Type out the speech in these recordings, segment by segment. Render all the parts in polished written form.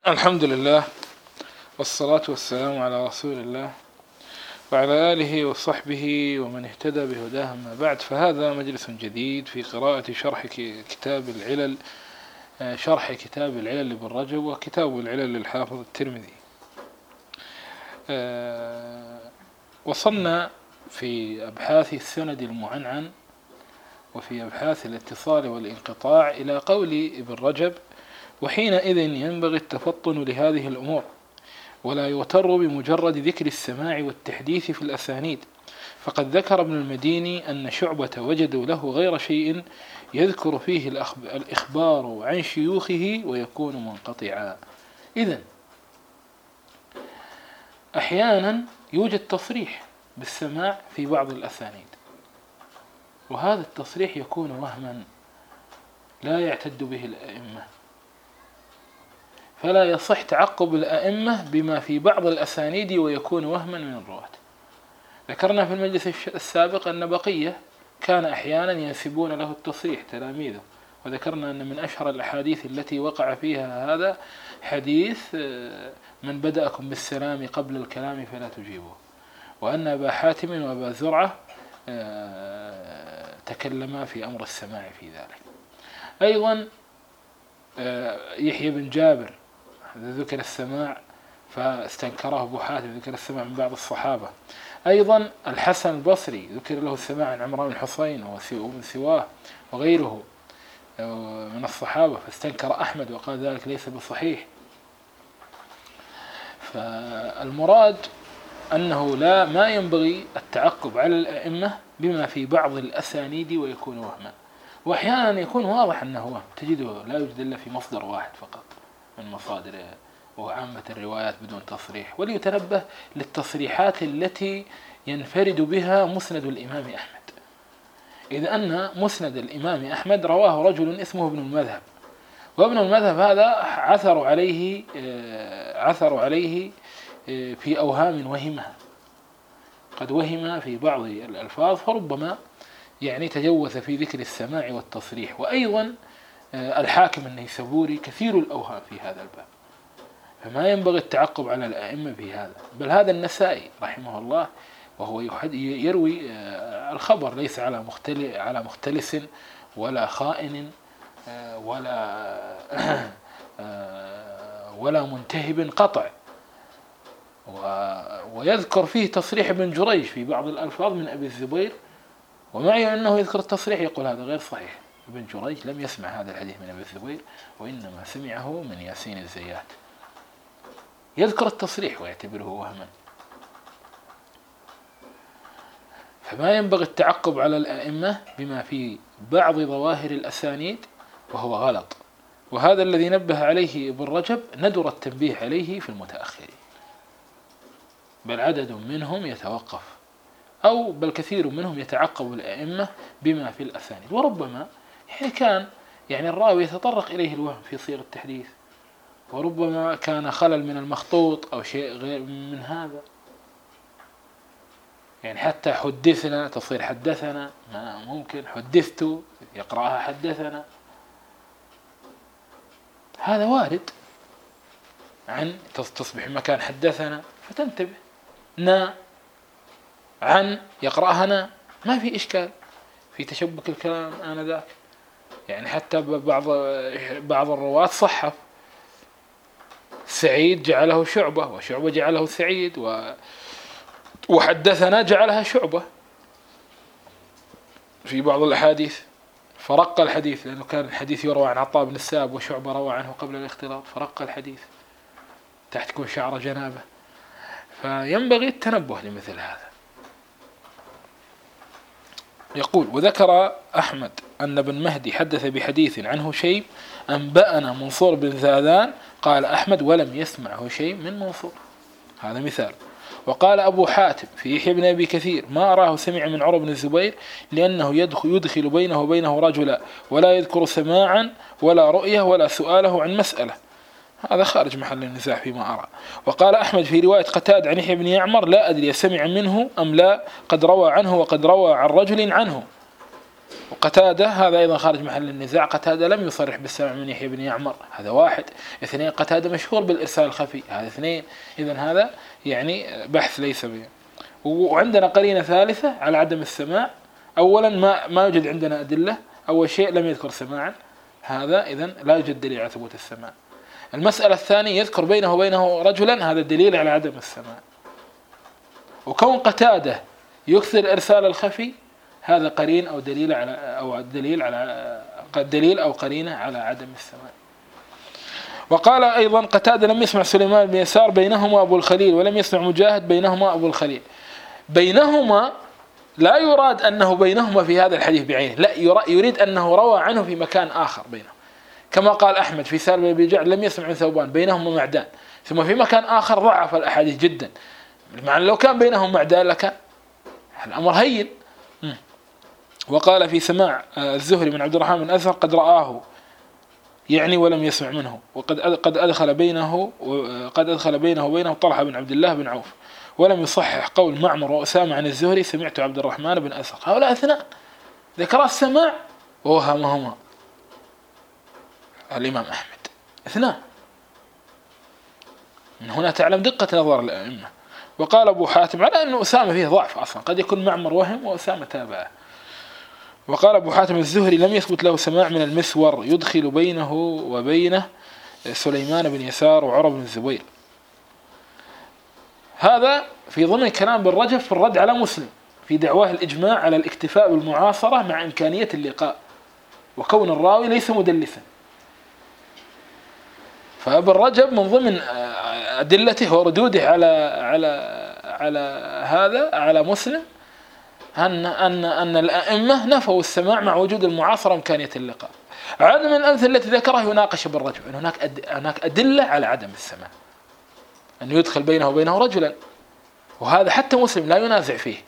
الحمد لله والصلاة والسلام على رسول الله وعلى آله وصحبه ومن اهتدى بهداه. ما بعد، فهذا مجلس جديد في قراءة شرح كتاب العلل، شرح كتاب العلل لابن رجب وكتاب العلل للحافظ الترمذي. وصلنا في أبحاث السند المعنعن وفي أبحاث الاتصال والانقطاع إلى قول ابن رجب: وحينئذ ينبغي التفطن لهذه الأمور، ولا يغتر بمجرد ذكر السماع والتحديث في الأسانيد، فقد ذكر ابن المديني أن شعبة وجدوا له غير شيء يذكر فيه الإخبار عن شيوخه ويكون منقطعا. إذن أحيانا يوجد تصريح بالسماع في بعض الأسانيد، وهذا التصريح يكون وهما لا يعتد به الأئمة، فلا يصح تعقب الأئمة بما في بعض الأسانيد ويكون وهما من الرواة. ذكرنا في المجلس السابق أن بقية كان أحيانا ينسبون له التصريح تلاميذه، وذكرنا أن من أشهر الأحاديث التي وقع فيها هذا حديث: من بدأكم بالسلام قبل الكلام فلا تجيبوه، وأن أبا حاتم وأبا زرعة تكلما في أمر السماع في ذلك. أيضا يحيى بن جابر ذكر السماع فاستنكره أبو حاتم، ذكر السماع من بعض الصحابة. أيضا الحسن البصري ذكر له السماع عن عمران بن حصين ومن سواه وغيره من الصحابة، فاستنكر أحمد وقال ذلك ليس بصحيح. فالمراد أنه ما ينبغي التعقب على الأئمة بما في بعض الأسانيد ويكون وهما، وأحيانا يكون واضح أنه وهم، تجده لا يوجد إلا في مصدر واحد فقط من مصادر وعامة الروايات بدون تصريح. وليتنبه للتصريحات التي ينفرد بها مسند الإمام أحمد، إذ أن مسند الإمام أحمد رواه رجل اسمه ابن المذهب، وابن المذهب هذا عثر عليه في أوهام وهمها، قد وهم في بعض الألفاظ، فربما تجوز في ذكر السماع والتصريح. وأيضا الحاكم النيسابوري كثير الأوهام في هذا الباب، فما ينبغي التعقب على الأئمة في هذا. بل هذا النسائي رحمه الله وهو يروي الخبر ليس على مختلس ولا خائن ولا منتهب قطع، ويذكر فيه تصريح ابن جريج في بعض الألفاظ من أبي الزبير، ومعي أنه يذكر التصريح يقول هذا غير صحيح. ابن جريج لم يسمع هذا الحديث من أبي الزبير، وإنما سمعه من ياسين الزيات، يذكر التصريح ويعتبره وهما. فما ينبغي التعقب على الأئمة بما في بعض ظواهر الأسانيد وهو غلط، وهذا الذي نبه عليه ابن رجب ندر التنبيه عليه في المتأخرين، بل عدد منهم يتوقف بل كثير منهم يتعقب الأئمة بما في الأسانيد، وربما كان الراوي يتطرق إليه الوهم في صيغ التحديث، وربما كان خلل من المخطوط أو شيء غير من هذا، حتى حدثنا تصير حدثنا، ما ممكن حدثت يقرأها حدثنا، هذا وارد عن تصبح مكان حدثنا فتنتبه. عن يقرأها ما في إشكال في تشبك الكلام آنذاك، حتى بعض الرواة صحف سعيد جعله شعبة، وشعبة جعله سعيد، وحدثنا جعلها شعبة في بعض الأحاديث، فرق الحديث، لأنه كان الحديث يروى عن عطاء بن الساب وشعبة روى عنه قبل الاختلاط، فرق الحديث تحت كون شعر جنابه. فينبغي التنبه لمثل هذا. يقول: وذكر أحمد أن ابن مهدي حدث بحديث عنه شيء أنبأنا منصور بن ذاذان، قال أحمد: ولم يسمعه شيء من منصور. هذا مثال. وقال أبو حاتم في يحيى بن أبي كثير: ما أراه سمع من عروة بن الزبير، لأنه يدخل بينه وبينه رجلا، ولا يذكر سماعا ولا رؤية ولا سؤاله عن مسألة. هذا خارج محل النزاع فيما أرى. وقال أحمد في رواية قتادة عن يحيى بن يعمر: لا أدري سمع منه أم لا، قد روى عنه وقد روى عن رجل عنه. وقتادة هذا أيضا خارج محل النزاع، قتادة لم يصرح بالسمع من يحيى بن يعمر، هذا واحد. اثنين، قتادة مشهور بالإرسال الخفي، هذا اثنين. إذن هذا يعني بحث ليس به. وعندنا قرينة ثالثة على عدم السماع. أولا ما يوجد عندنا أدلة، أول شيء لم يذكر سماعا، هذا إذن لا يوجد دليل على ثبوت السماع. المسألة الثانية يذكر بينه وبينه رجلا، هذا دليل على عدم السماع. وكون قتادة يكثر الإرسال الخفي هذا قرين أو دليل أو قرينة على عدم السماع. وقال أيضا قتادة لم يسمع سليمان بن يسار بينهما أبو الخليل، ولم يسمع مجاهد بينهما أبو الخليل. بينهما لا يراد أنه بينهما في هذا الحديث بعينه، لا، يريد أنه روى عنه في مكان آخر بينهم، كما قال أحمد في سالم بن أبي جعد لم يسمع من ثوبان بينهما معدان، ثم في مكان آخر ضعف الأحاديث جدا. مع لو كان بينهم معدان لكان الأمر هين. وقال في سماع الزهري من عبد الرحمن بن أزهر قد رآه يعني ولم يسمع منه، وقد أدخل بينه وبينه طلحة بن عبد الله بن عوف، ولم يصحح قول معمر وأسامة عن الزهري سمعت عبد الرحمن بن أزهر. هؤلاء اثنان ذكر السماع ووهمهما الإمام أحمد، اثنان. من هنا تعلم دقة نظر الأئمة. وقال أبو حاتم على أن أسامة فيه ضعف أصلا، قد يكون معمر وهم وأسامة تابعه. وقال أبو حاتم الزهري لم يثبت له سماع من المسور يدخل بينه وبينه سليمان بن يسار وعروة بن الزبير. هذا في ضمن كلام ابن رجب في الرد على مسلم في دعواه الإجماع على الاكتفاء بالمعاصرة مع إمكانية اللقاء وكون الراوي ليس مدلسا. فابن رجب من ضمن أدلته وردوده على مسلم أن الأئمة نفوا السماع مع وجود المعاصرة وإمكانية اللقاء. عدد من الأمثلة التي ذكرها يناقش ابن رجب أن هناك أدلة على عدم السماع، أن يدخل بينه وبينه رجلا، وهذا حتى مسلم لا ينازع فيه.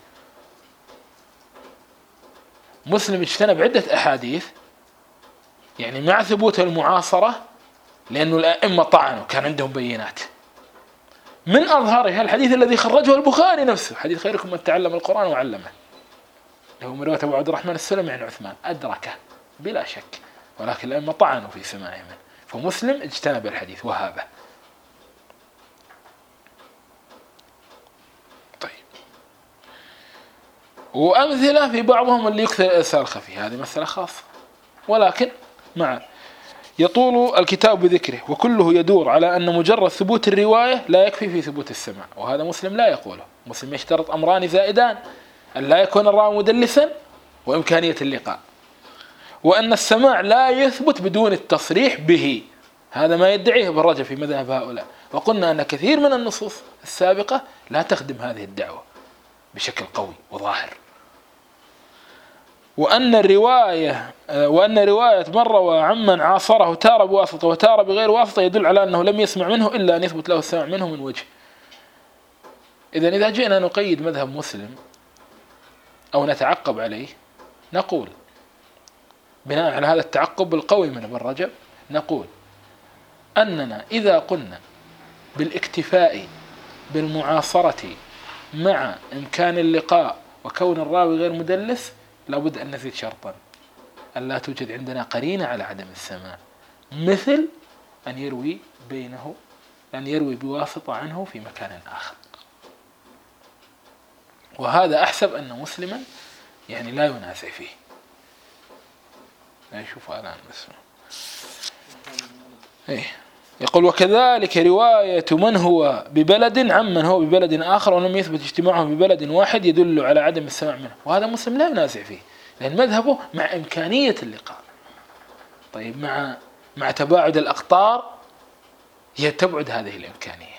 مسلم اجتنب عدة أحاديث يعني مع ثبوت المعاصرة، لأنه الأئمة طعنوا كان عندهم بينات. من أظهرها الحديث الذي خرجه البخاري نفسه، حديث خيركم من تعلم القرآن وعلمه، له من رواية أبو عبد الرحمن السلمي عن عثمان، أدركه بلا شك، ولكن الأئمة طعنوا في سماعه منه، فمسلم اجتنب الحديث وهابه. طيب، وأمثلة في بعضهم اللي يكثر الإرسال الخفي، هذه مسألة خاصة، ولكن يطول الكتاب بذكره، وكله يدور على أن مجرد ثبوت الرواية لا يكفي في ثبوت السماع، وهذا مسلم لا يقوله. مسلم يشترط أمران زائدان: أن لا يكون الراوي مدلسا، وإمكانية اللقاء، وأن السماع لا يثبت بدون التصريح به. هذا ما يدعيه ابن رجب في مذهب هؤلاء، وقلنا أن كثير من النصوص السابقة لا تخدم هذه الدعوة بشكل قوي وظاهر. وأن رواية من روى عمن عاصره تار بواسطة وتار بغير واسطة يدل على أنه لم يسمع منه إلا أن يثبت له السماع منه من وجه. إذا جئنا نقيد مذهب مسلم أو نتعقب عليه، نقول بناء على هذا التعقب القوي من ابن رجب، نقول أننا إذا قلنا بالاكتفاء بالمعاصرة مع إمكان اللقاء وكون الراوي غير مدلس، لابد أن نزيد شرطا: أن لا توجد عندنا قرينة على عدم السماع، مثل أن يروي بواسطة عنه في مكان آخر. وهذا أحسب أن مسلما يعني لا ينازع فيه. لا يشوف الآن بس. يقول: وكذلك رواية من هو ببلد عمن هو ببلد آخر ولم يثبت اجتماعه ببلد واحد يدل على عدم السماع منه، وهذا مسلم لا ينازع فيه، لأن مذهبه مع إمكانية اللقاء. طيب، مع تباعد الأقطار تبعد هذه الإمكانية.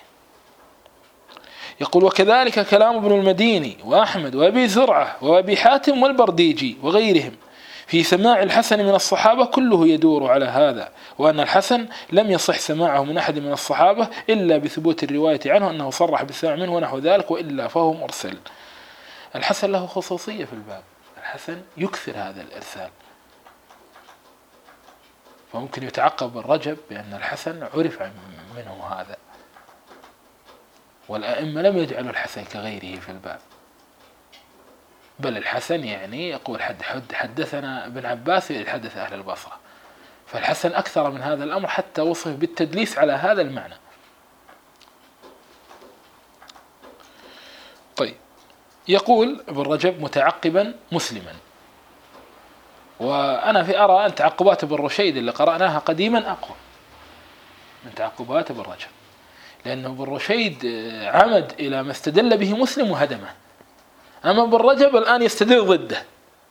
يقول: وكذلك كلام ابن المديني وأحمد وأبي زرعة وأبي حاتم والبرديجي وغيرهم في سماع الحسن من الصحابة، كله يدور على هذا، وأن الحسن لم يصح سماعه من أحد من الصحابة إلا بثبوت الرواية عنه أنه صرح بالسماع منه ونحو ذلك، وإلا فهو مرسل. الحسن له خصوصية في الباب، الحسن يكثر هذا الإرسال، فممكن يتعقب الرجب بأن الحسن عرف منه هذا، والأئمة لم يجعلوا الحسن كغيره في الباب، بل الحسن يعني يقول حدثنا ابن عباس يتحدث أهل البصرة، فالحسن أكثر من هذا الأمر حتى وصف بالتدليس على هذا المعنى. طيب، يقول ابن رجب متعقبا مسلما، وأنا في أرى أن تعقبات ابن رشيد اللي قرأناها قديما أقوى من تعقبات ابن رجب، لأنه ابن رشيد عمد إلى ما استدل به مسلم وهدمه، أما ابن رجب الآن يستدل ضده.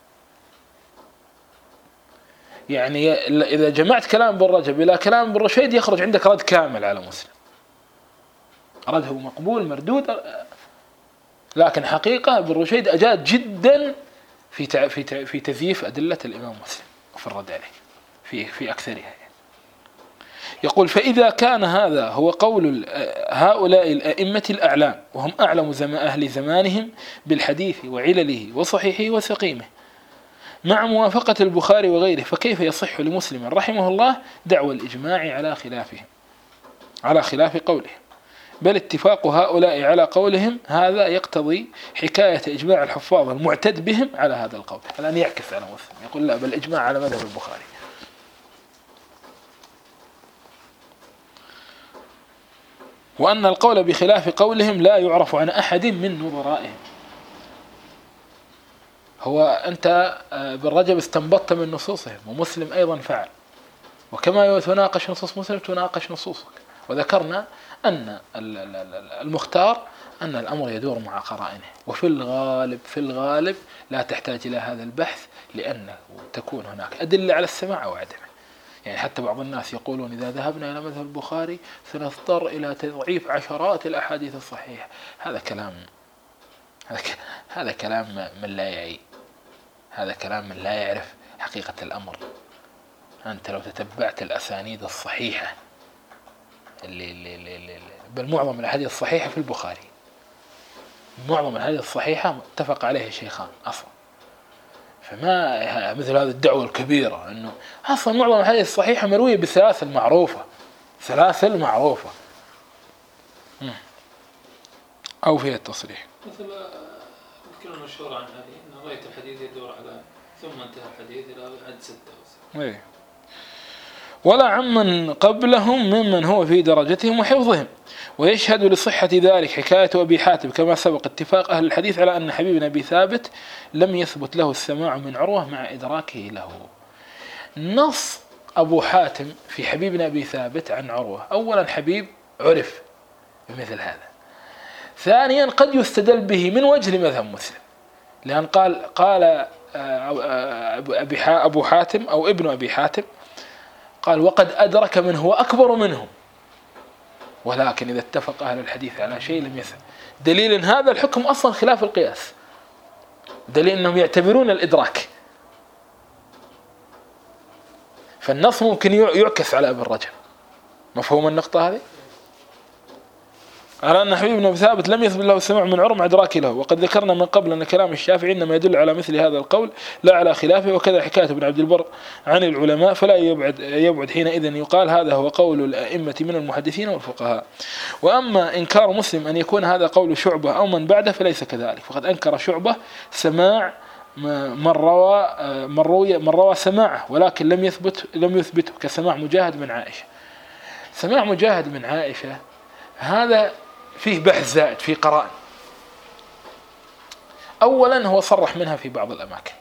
يعني إذا جمعت كلام ابن رجب إلى كلام ابن رشيد يخرج عندك رد كامل على مسلم، رده مقبول مردود. لكن حقيقة ابن رشيد أجاد جدا في تزييف أدلة الإمام مسلم وفي الرد عليه في أكثرها يعني. يقول: فإذا كان هذا هو قول هؤلاء الأئمة الأعلام، وهم أعلم أهل زمانهم بالحديث وعلله وصحيحه وسقيمه، مع موافقة البخاري وغيره، فكيف يصح لمسلم رحمه الله دعوى الإجماع على خلاف قوله؟ بل اتفاق هؤلاء على قولهم هذا يقتضي حكاية إجماع الحفاظ المعتد بهم على هذا القول. الآن يعكس على مسلم، يقول لا، بل إجماع على مذهب البخاري. وأن القول بخلاف قولهم لا يعرف عن أحد من نظرائهم. هو أنت بالرجب استنبطت من نصوصهم، ومسلم أيضا فعل، وكما تناقش نصوص مسلم تناقش نصوصك. وذكرنا أن المختار أن الأمر يدور مع قرائنه، وفي الغالب لا تحتاج إلى هذا البحث، لأنه تكون هناك أدلة على السماع أو عدمه. يعني حتى بعض الناس يقولون إذا ذهبنا إلى مذهب البخاري سنضطر إلى تضعيف عشرات الأحاديث الصحيحة. هذا كلام من لا يعي، هذا كلام من لا يعرف حقيقة الأمر. أنت لو تتبعت الأسانيد الصحيحة بل معظم الأحاديث الصحيحة في البخاري، معظم الأحاديث الصحيحة متفق عليه الشيخان أصلا، فما مثل هذه الدعوة الكبيرة أنه أصلا معظم الأحاديث الصحيحة مروية بالثلاث المعروفة أو فيها التصريح. مثل الكلمة المشهورة عن هذه أن غاية الحديث يدور على ثم انتهى الحديث إلى عد 6 أو 7. ولا عمن قبلهم ممن هو في درجتهم وحفظهم. ويشهد لصحة ذلك حكاية أبي حاتم كما سبق اتفاق أهل الحديث على أن حبيب بن أبي ثابت لم يثبت له السماع من عروة مع إدراكه له. نص أبو حاتم في حبيب بن أبي ثابت عن عروة، أولا حبيب عرف بمثل هذا، ثانيا قد يستدل به من وجه لمذهب مسلم، لأن قال أبو حاتم أو ابن أبي حاتم قال: وقد أدرك من هو أكبر منهم، ولكن إذا اتفق أهل الحديث على شيء لم يثبت. دليل إن هذا الحكم أصلا خلاف القياس، دليل أنهم يعتبرون الإدراك. فالنص ممكن يعكس على ابن رجب. مفهوم النقطة هذه؟ على أن حبيب بن أبي ثابت لم يثبت له السماع من عروة مع إدراكه له. وقد ذكرنا من قبل أن كلام الشافعي إنما يدل على مثل هذا القول لا على خلافه، وكذا حكاية ابن عبد البر عن العلماء، فلا يبعد حينئذ يقال هذا هو قول الأئمة من المحدثين والفقهاء. وأما إنكار مسلم أن يكون هذا قول شعبة أو من بعده فليس كذلك، فقد أنكر شعبة سماع من روى سماعه، ولكن لم يثبته كسماع مجاهد من عائشة. سماع مجاهد من عائشة هذا فيه بحث زائد، فيه قرائن. أولا هو صرح منها في بعض الأماكن،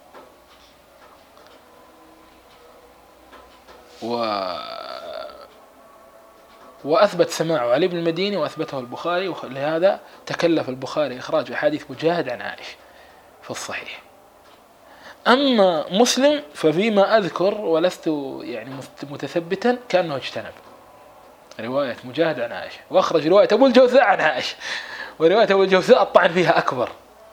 وأثبت سماعه علي بن المديني وأثبته البخاري، ولهذا تكلف البخاري إخراج أحاديث مجاهد عن عائشة في الصحيح. أما مسلم ففيما أذكر ولست يعني متثبتا كأنه اجتنب رواية مجاهد عن عائشة، وأخرج رواية أبو الجوثاء عن عائشة، ورواية أبو الجوثاء الطعن فيها أكبر.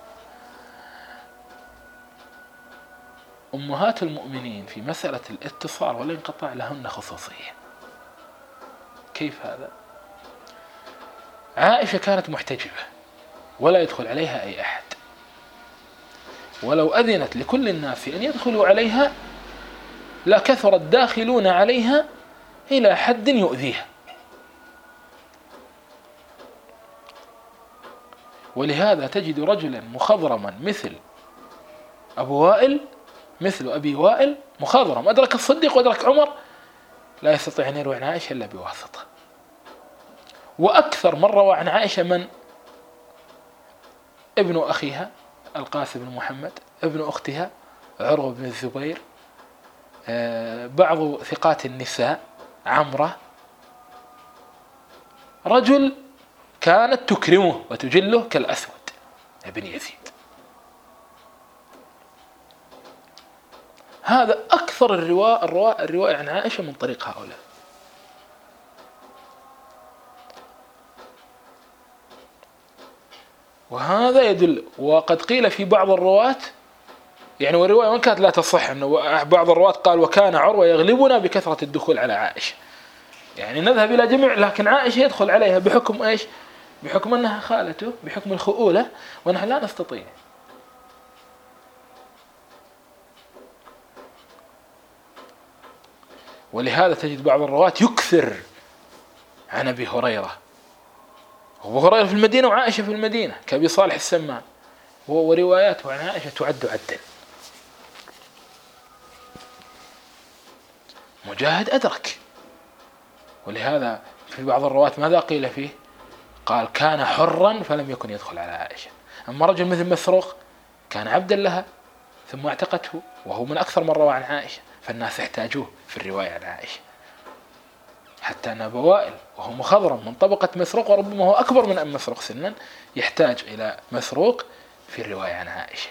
أمهات المؤمنين في مسألة الاتصال والانقطاع لهن خصوصية. كيف هذا؟ عائشة كانت محتجبة ولا يدخل عليها أي أحد، ولو أذنت لكل الناس أن يدخلوا عليها لكثر الداخلون عليها إلى حد يؤذيها. ولهذا تجد رجلا مخضرما مثل أبو وائل مثل أبي وائل مخضرم، أدرك الصديق وأدرك عمر، لا يستطيع أن يروي عن عائشة إلا بواسطة. وأكثر من روى عن عائشة من؟ ابن أخيها القاسم بن محمد، ابن أختها عروة بن الزبير، بعض ثقات النساء عمرة، رجل كانت تكرمه وتجله كالأسود ابن يزيد. هذا أكثر الرواية عن عائشة من طريق هؤلاء. وهذا يدل، وقد قيل في بعض الرواة يعني، والرواية وإن كانت لا تصح، أنه بعض الرواة قال وكان عروة يغلبنا بكثرة الدخول على عائشة، يعني نذهب إلى جميع، لكن عائشة يدخل عليها بحكم إيش؟ بحكم أنها خالته، بحكم الخؤولة، ونحن لا نستطيع. ولهذا تجد بعض الرواة يكثر عن أبي هريرة، وأبو هريرة في المدينة وعائشة في المدينة كأبي صالح السمان، ورواياته عن عائشة تعد عدا. مجاهد أدرك، ولهذا في بعض الرواة ماذا قيل فيه؟ قال كان حرا فلم يكن يدخل على عائشة. أما رجل مثل مسروق كان عبدا لها ثم اعتقته، وهو من أكثر من روى عن عائشة، فالناس احتاجوه في الرواية عن عائشة. حتى أن أبو وائل وهو مخضرم من طبقة مسروق، وربما هو أكبر من مسروق سنا، يحتاج إلى مسروق في الرواية عن عائشة.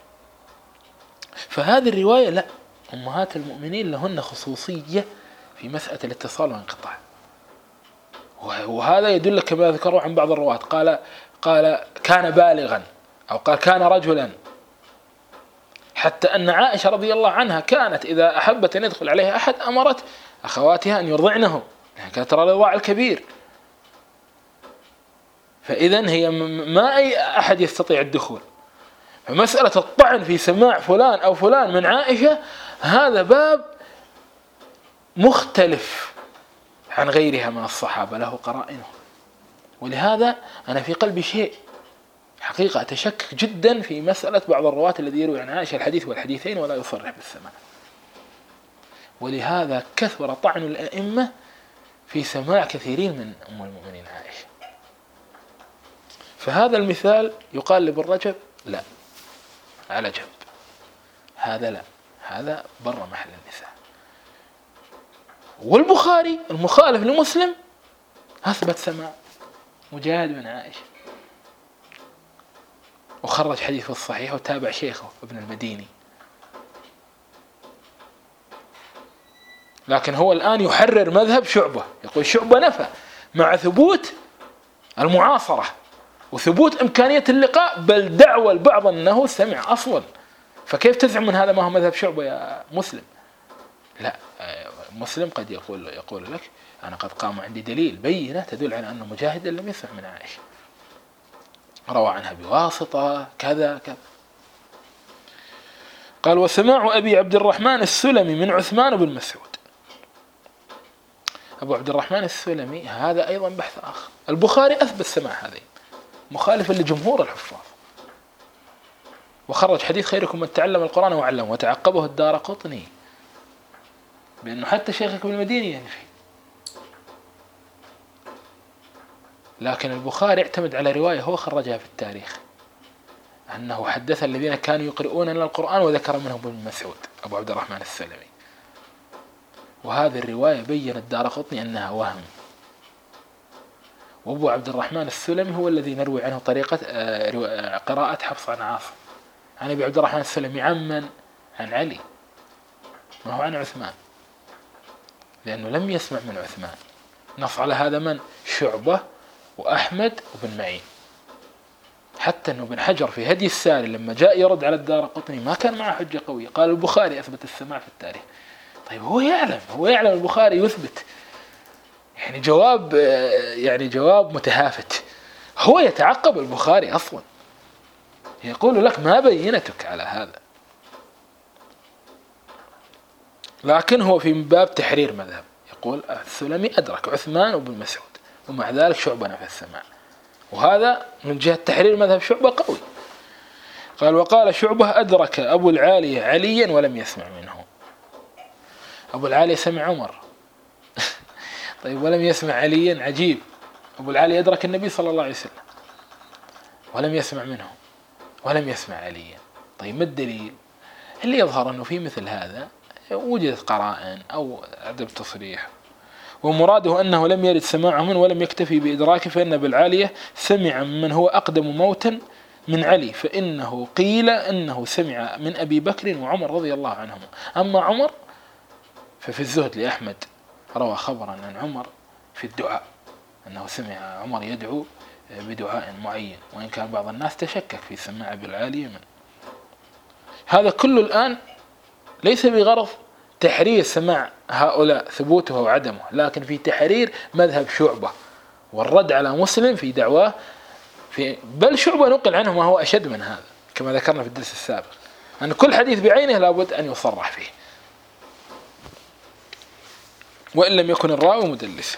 فهذه الرواية لا، أمهات المؤمنين لهن خصوصية في مسألة الاتصال والانقطاع. وهذا يدل كما ذكروا عن بعض الرواة، قال كان بالغا، أو قال كان رجلا، حتى أن عائشة رضي الله عنها كانت إذا أحبت أن يدخل عليها أحد أمرت أخواتها أن يرضعنه، يعني كانت ترى الرضاع الكبير. فإذن هي ما أي أحد يستطيع الدخول. فمسألة الطعن في سماع فلان أو فلان من عائشة هذا باب مختلف عن غيرها من الصحابة، له قرائنه. ولهذا أنا في قلبي شيء حقيقة أتشكك جدا في مسألة بعض الرواة الذي يروي عن عائشة الحديث والحديثين ولا يصرح بالسماع. ولهذا كثر طعن الأئمة في سماع كثيرين من أم المؤمنين عائشة. فهذا المثال يقال لابن رجب لا، على جنب، هذا لا، هذا بر محل النساء. والبخاري المخالف لمسلم أثبت سماع مجاهد من عائشة، وخرج حديثه الصحيح وتابع شيخه ابن المديني. لكن هو الآن يحرر مذهب شعبة، يقول شعبة نفى مع ثبوت المعاصرة وثبوت إمكانية اللقاء، بل دعوى البعض أنه سمع أصلا. فكيف تزعم من هذا ما هو مذهب شعبة يا مسلم؟ لا، مسلم قد يقول لك أنا قد قام عندي دليل بينة تدل على أن مجاهد لم يسمع من عائشة، روى عنها بواسطة كذا كذا. قال وسماع أبي عبد الرحمن السلمي من عثمان بن مسعود. أبو عبد الرحمن السلمي هذا أيضا بحث آخر. البخاري أثبت سماع هذين مخالفا لجمهور الحفاظ، وخرج حديث خيركم من تعلم القرآن وعلمه، وتعقبه الدارقطني بأنه حتى شيخك ابن المديني ينفي. لكن البخاري اعتمد على رواية هو خرجها في التاريخ أنه حدث الذين كانوا يقرؤون لنا القرآن وذكر منهم ابن مسعود أبو عبد الرحمن السلمي. وهذه الرواية بين الدارقطني أنها وهم. وأبو عبد الرحمن السلمي هو الذي نروي عنه طريقة قراءة حفص عن عاصم عن أبي عبد الرحمن السلمي عن علي، ما هو عن عثمان، لأنه لم يسمع من عثمان. نص على هذا من؟ شعبة وأحمد وبن معين. حتى أنه بن حجر في هدي الساري لما جاء يرد على الدارقطني ما كان معه حجة قوية، قال البخاري أثبت السماع في التاريخ. طيب هو يعلم البخاري يثبت، يعني جواب متهافت. هو يتعقب البخاري أصلا، يقول لك ما بينتك على هذا، لكن هو في باب تحرير مذهب يقول السلمي أدرك عثمان وابن مسعود، ومع ذلك شعبة نفى السماع، وهذا من جهة تحرير مذهب شعبة قوي. قال وقال شعبة أدرك أبو العالية عليا ولم يسمع منه. أبو العالية سمع عمر طيب ولم يسمع عليا، عجيب. أبو العالية أدرك النبي صلى الله عليه وسلم ولم يسمع منه ولم يسمع عليا. طيب ما الدليل؟ اللي يظهر أنه في مثل هذا وجدت قرائن أو عدم تصريح، ومراده أنه لم يرد سماعه منه ولم يكتفي بإدراكه، فإن أبو العالية سمع من هو أقدم موتا من علي، فإنه قيل أنه سمع من أبي بكر وعمر رضي الله عنهما. أما عمر ففي الزهد لأحمد روى خبرا عن عمر في الدعاء أنه سمع عمر يدعو بدعاء معين، وإن كان بعض الناس تشكك في سماع أبي العالية من. هذا كله الآن ليس بغرض تحرير سماع هؤلاء ثبوته وعدمه، لكن في تحرير مذهب شعبة والرد على مسلم في دعواه بل شعبة نقل عنه ما هو أشد من هذا كما ذكرنا في الدرس السابق، أن كل حديث بعينه لابد أن يصرح فيه وإن لم يكن الراوي مدلسا.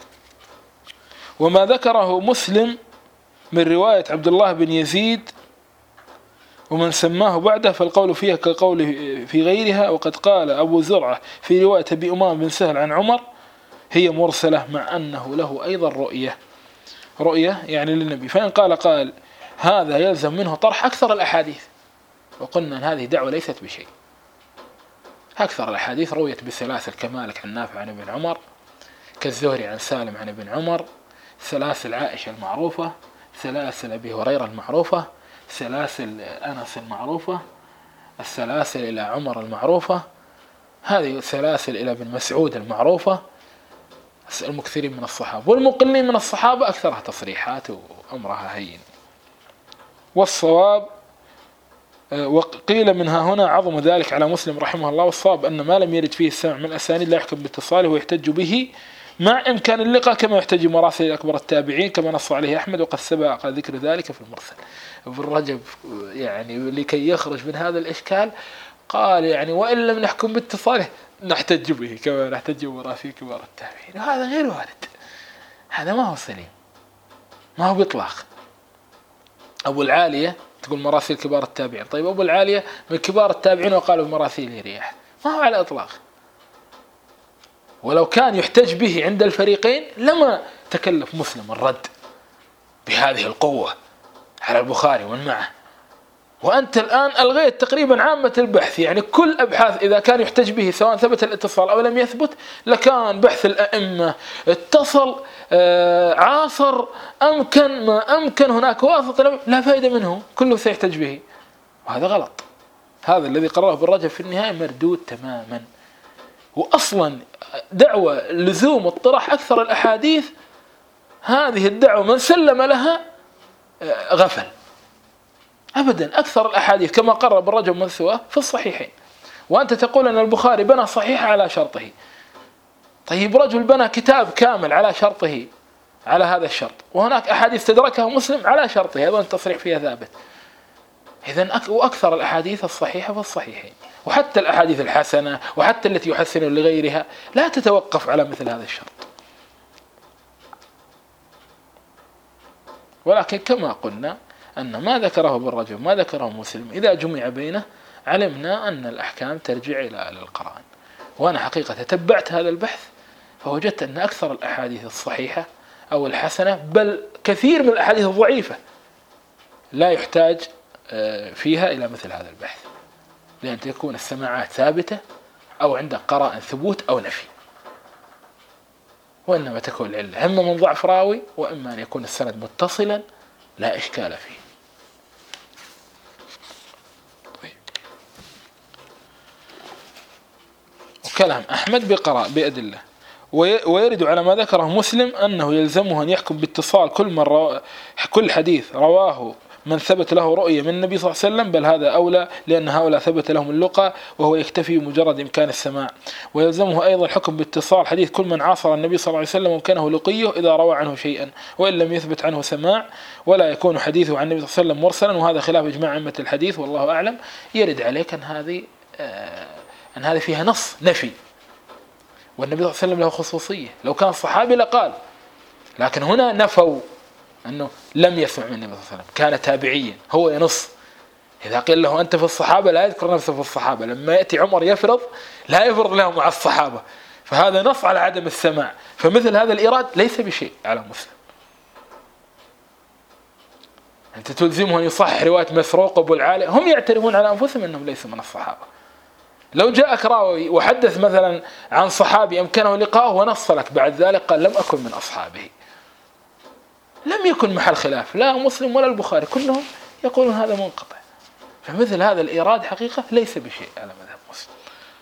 وما ذكره مسلم من رواية عبد الله بن يزيد ومن سماه بعده فالقول فيها كقوله في غيرها. وقد قال أبو زرعة في رواية أبي أمامة بن سهل عن عمر هي مرسلة، مع أنه له أيضا رؤية يعني للنبي. فإن قال هذا يلزم منه طرح أكثر الأحاديث، وقلنا أن هذه دعوة ليست بشيء. أكثر الأحاديث رويت بسلاسل كمالك عن نافع عن ابن عمر، كالزهري عن سالم عن ابن عمر، سلاسل عائشة المعروفة، سلاسل أبي هريرة المعروفة، سلاسل أنس المعروفة، السلاسل إلى عمر المعروفة، هذه سلاسل إلى ابن مسعود المعروفة، المكثرين من الصحابة. والمقلين من الصحابة أكثرها تصريحات وأمرها هين. والصواب وقيل منها هنا عظم ذلك على مسلم رحمه الله، والصواب أن ما لم يرد فيه السمع من الأسانيد لا يحكم باتصاله ويحتج به مع إمكان اللقاء، كما يحتج مراسل أكبر التابعين كما نص عليه أحمد، وقد سبق ذكر ذلك في المرسل. ابن رجب يعني لكي يخرج من هذا الإشكال قال يعني وإن لم نحكم باتصاله نحتج به كما نحتج مراسل كبار التابعين، وهذا غير وارد، هذا ما هو سليم، ما هو بإطلاق. أبو العالية تقول مراسيل كبار التابعين، طيب أبو العالية من كبار التابعين وقالوا مراسيل رياح، ما هو على إطلاق. ولو كان يحتج به عند الفريقين لما تكلف مسلم الرد بهذه القوة على البخاري ومن معه. وأنت الآن ألغيت تقريبا عامة البحث، يعني كل أبحاث إذا كان يحتج به سواء ثبت الاتصال أو لم يثبت لكان بحث الأئمة اتصل عاصر أمكن ما أمكن، هناك واسطة لا فائدة منه، كله سيحتج به، وهذا غلط. هذا الذي قرره ابن رجب في النهاية مردود تماما. وأصلا دعوة لزوم اطراح أكثر الأحاديث، هذه الدعوة من سلم لها غفل أبدا. أكثر الأحاديث كما قرر ابن رجب من سواه في الصحيحين، وأنت تقول أن البخاري بنى صحيح على شرطه. طيب رجل بنى كتاب كامل على شرطه على هذا الشرط، وهناك أحاديث تدركها مسلم على شرطه أيضا التصريح فيها ثابت. إذن وأكثر الأحاديث الصحيحة في الصحيحين، وحتى الأحاديث الحسنة وحتى التي يحسن لغيرها لا تتوقف على مثل هذا الشرط. ولكن كما قلنا أن ما ذكره ابن رجب ما ذكره مسلم إذا جمع بينه علمنا أن الأحكام ترجع إلى القرآن. وأنا حقيقة تتبعت هذا البحث فوجدت أن أكثر الأحاديث الصحيحة أو الحسنة بل كثير من الأحاديث الضعيفة لا يحتاج فيها إلى مثل هذا البحث، لأن تكون السماعات ثابتة أو عندك قرائن ثبوت أو نفي، وإنما تكون العلة إما من ضعف راوي وإما أن يكون السند متصلا لا إشكال فيه. وكلام أحمد بأدلة. ويرد على ما ذكره مسلم أنه يلزمه أن يحكم باتصال كل حديث رواه من ثبت له رؤية من النبي صلى الله عليه وسلم، بل هذا أولى لأن هؤلاء ثبت لهم اللقاء وهو يكتفي بمجرد إمكان السماع. ويلزمه أيضا الحكم باتصال حديث كل من عاصر النبي صلى الله عليه وسلم وكانه لقيه إذا روى عنه شيئا وإن لم يثبت عنه سماع، ولا يكون حديثه عن النبي صلى الله عليه وسلم مرسلا، وهذا خلاف إجماع أئمة الحديث والله أعلم. يرد عليك أن هذه فيها نص نفي، والنبي صلى الله عليه وسلم له خصوصية، لو كان صحابي لقال، لكن هنا نفوا أنه لم يسمع من النبي صلى الله عليه وسلم، كان تابعيا هو ينص إذا قيل له أنت في الصحابة لا يذكر نفسه في الصحابة، لما يأتي عمر يفرض لا يفرض له مع الصحابة، فهذا نص على عدم السماع. فمثل هذا الإيراد ليس بشيء على مسلم. أنت تلزمه أن يصحح رواية مسروق وأبو العالي، هم يعترفون على أنفسهم أنهم ليسوا من الصحابة. لو جاءك راوي وحدث مثلا عن صحابي أمكنه لقاءه ونص لك بعد ذلك قال لم أكن من أصحابه، لم يكن محل خلاف، لا مسلم ولا البخاري كلهم يقولون هذا منقطع. فمثل هذا الإيراد حقيقة ليس بشيء على مذهب مسلم.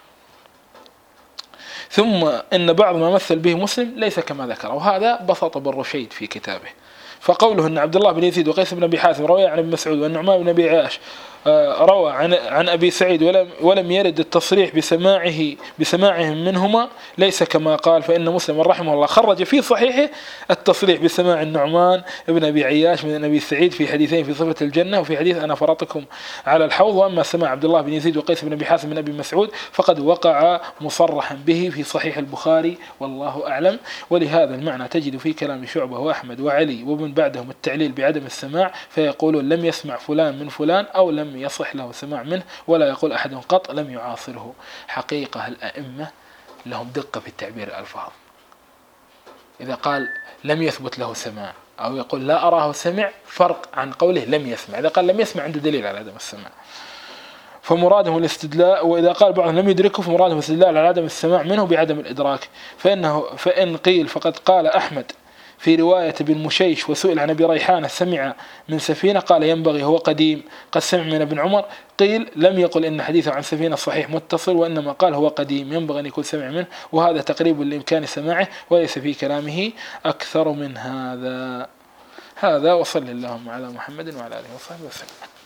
ثم إن بعض ما مثل به مسلم ليس كما ذكر، وهذا بسط بن رشيد في كتابه. فقوله أن عبد الله بن يزيد وقيس بن أبي حاتم روى عن ابن مسعود والنعمان بن أبي عياش روى عن أبي سعيد ولم يرد التصريح بسماعهم منهما ليس كما قال، فإن مسلم رحمه الله خرج في صحيحه التصريح بسماع النعمان بن أبي عياش من أبي سعيد في حديثين في صفة الجنة وفي حديث أنا فرطكم على الحوض. وأما سماع عبد الله بن يزيد وقيس بن أبي حاتم من أبي مسعود فقد وقع مصرحا به في صحيح البخاري والله أعلم. ولهذا المعنى تجد في كلام شعبة وأحمد وعلي ومن بعدهم التعليل بعدم السماع، فيقولون لم يسمع فلان من فلان أو لم يصح له سماع منه، ولا يقول أحد قط لم يعاصره. حقيقة الأئمة لهم دقة في التعبير الألفاظ، إذا قال لم يثبت له سماع أو يقول لا أراه سمع فرق عن قوله لم يسمع. إذا قال لم يسمع عنده دليل على عدم السماع، فمرادهم الاستدلال. وإذا قال بعضهم لم يدركه فمرادهم الاستدلال على عدم السماع منه بعدم الإدراك. فإن قيل فقد قال أحمد في رواية ابن مشيش وسئل عن أبي ريحانة سمع من سفينة قال ينبغي هو قديم قد سمع من ابن عمر، قيل لم يقل إن حديثه عن سفينة صحيح متصل، وإنما قال هو قديم ينبغي أن يكون سمع منه، وهذا تقريب لإمكان سماعه وليس في كلامه أكثر من هذا. وصل اللهم على محمد وعلى آله وصحبه وسلم.